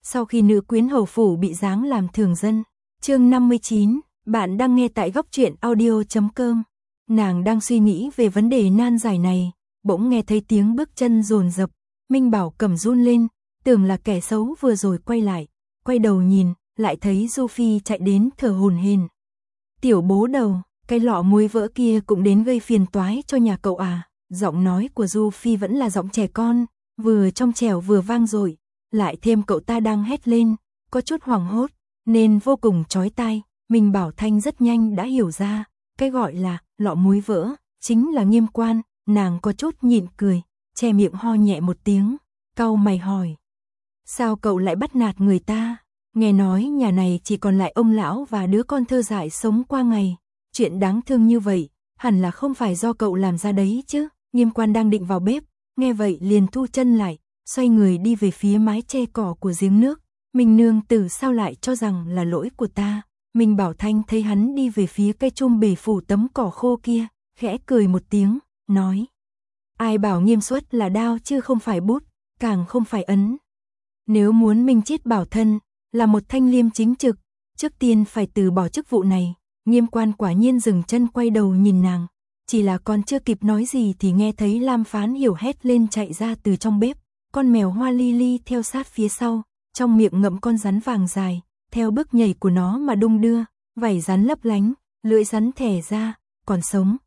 Sau khi nữ quyến hầu phủ bị giáng làm thường dân. Chương 59, bạn đang nghe tại góc truyện audio.com. Nàng đang suy nghĩ về vấn đề nan giải này, bỗng nghe thấy tiếng bước chân dồn dập. Minh Bảo cầm run lên, tưởng là kẻ xấu vừa rồi quay lại, quay đầu nhìn, lại thấy Du Phi chạy đến thở hổn hển. Tiểu bố đầu, cái lọ muối vỡ kia cũng đến gây phiền toái cho nhà cậu à? Giọng nói của Du Phi vẫn là giọng trẻ con, vừa trong trẻo vừa vang dội, lại thêm cậu ta đang hét lên, có chút hoảng hốt, nên vô cùng chói tai. Minh Bảo Thanh rất nhanh đã hiểu ra, cái gọi là lọ muối vỡ chính là Nghiêm Quan. Nàng có chút nhịn cười, che miệng ho nhẹ một tiếng, cau mày hỏi: sao cậu lại bắt nạt người ta? Nghe nói nhà này chỉ còn lại ông lão và đứa con thơ dại sống qua ngày, chuyện đáng thương như vậy, hẳn là không phải do cậu làm ra đấy chứ. Nghiêm Quan đang định vào bếp, nghe vậy liền thu chân lại, xoay người đi về phía mái che cỏ của giếng nước. Minh nương tử sao lại cho rằng là lỗi của ta? Minh Bảo Thanh thấy hắn đi về phía cây chum bể phủ tấm cỏ khô kia, khẽ cười một tiếng, nói: ai bảo Nghiêm Xuất là đao chứ không phải bút, càng không phải ấn. Nếu muốn minh chiết bảo thân, là một thanh liêm chính trực, trước tiên phải từ bỏ chức vụ này. Nghiêm Quan quả nhiên dừng chân quay đầu nhìn nàng, chỉ là còn chưa kịp nói gì thì nghe thấy Lam Phán Hiểu hét lên chạy ra từ trong bếp. Con mèo Hoa Ly Ly theo sát phía sau, trong miệng ngậm con rắn vàng dài, theo bước nhảy của nó mà đung đưa, vảy rắn lấp lánh, lưỡi rắn thẻ ra, còn sống,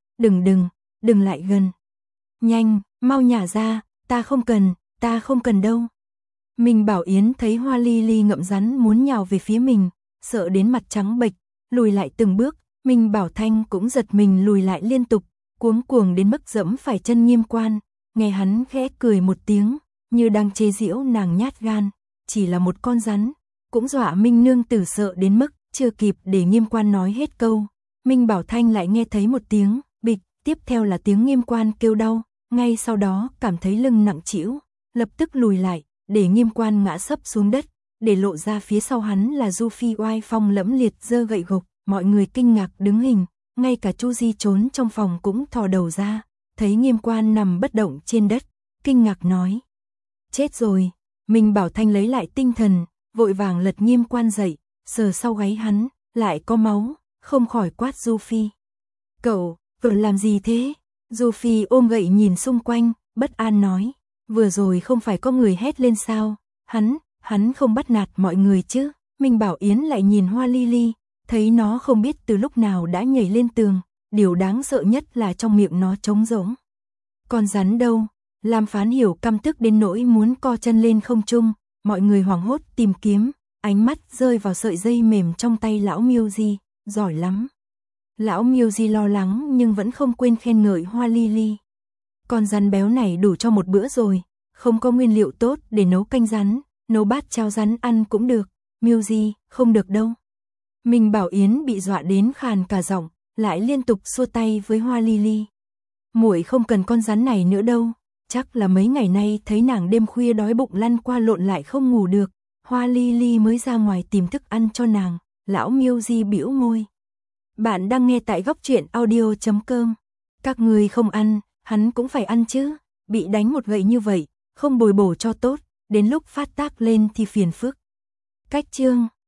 đừng lại gần. Nhanh, mau nhả ra, ta không cần đâu. Minh Bảo Yến thấy Hoa Ly Ly ngậm rắn muốn nhào về phía mình, sợ đến mặt trắng bệch, lùi lại từng bước. Minh Bảo Thanh cũng giật mình lùi lại liên tục, cuống cuồng đến mức dẫm phải chân Nghiêm Quan. Nghe hắn khẽ cười một tiếng, như đang chế giễu nàng nhát gan, chỉ là một con rắn, cũng dọa Minh nương tử sợ đến mức chưa kịp để Nghiêm Quan nói hết câu, Minh Bảo Thanh lại nghe thấy một tiếng bịch, tiếp theo là tiếng Nghiêm Quan kêu đau, ngay sau đó cảm thấy lưng nặng trĩu, lập tức lùi lại, để Nghiêm Quan ngã sấp xuống đất, để lộ ra phía sau hắn là Du Phi oai phong lẫm liệt giơ gậy gộc. Mọi người kinh ngạc đứng hình, ngay cả Chu Di trốn trong phòng cũng thò đầu ra, thấy Nghiêm Quan nằm bất động trên đất, kinh ngạc nói: chết rồi. Minh Bảo Thanh lấy lại tinh thần, vội vàng lật Nghiêm Quan dậy, sờ sau gáy hắn, lại có máu, không khỏi quát Du Phi: cậu, vợ làm gì thế? Du Phi ôm gậy nhìn xung quanh, bất an nói: vừa rồi không phải có người hét lên sao? Hắn không bắt nạt mọi người chứ? Minh Bảo Yến lại nhìn Hoa Ly Ly, thấy nó không biết từ lúc nào đã nhảy lên tường, điều đáng sợ nhất là trong miệng nó trống rỗng. Con rắn đâu? Lam Phán Hiểu căm tức đến nỗi muốn co chân lên không trung, mọi người hoảng hốt tìm kiếm, ánh mắt rơi vào sợi dây mềm trong tay lão Miêu Di, giỏi lắm. Lão Miêu Di lo lắng nhưng vẫn không quên khen ngợi Hoa Ly Ly. Con rắn béo này đủ cho một bữa rồi, không có nguyên liệu tốt để nấu canh rắn, nấu bát cháo rắn ăn cũng được. Miêu Di, không được đâu. Minh Bảo Yến bị dọa đến khàn cả giọng, lại liên tục xua tay với Hoa Ly Ly. Muội không cần con rắn này nữa đâu, chắc là mấy ngày nay thấy nàng đêm khuya đói bụng lăn qua lộn lại không ngủ được, Hoa Ly Ly mới ra ngoài tìm thức ăn cho nàng. Lão Miêu Di bĩu môi. Bạn đang nghe tại góc truyện audio.com. Các người không ăn, hắn cũng phải ăn chứ, bị đánh một gậy như vậy, không bồi bổ cho tốt, đến lúc phát tác lên thì phiền phức. Cách chương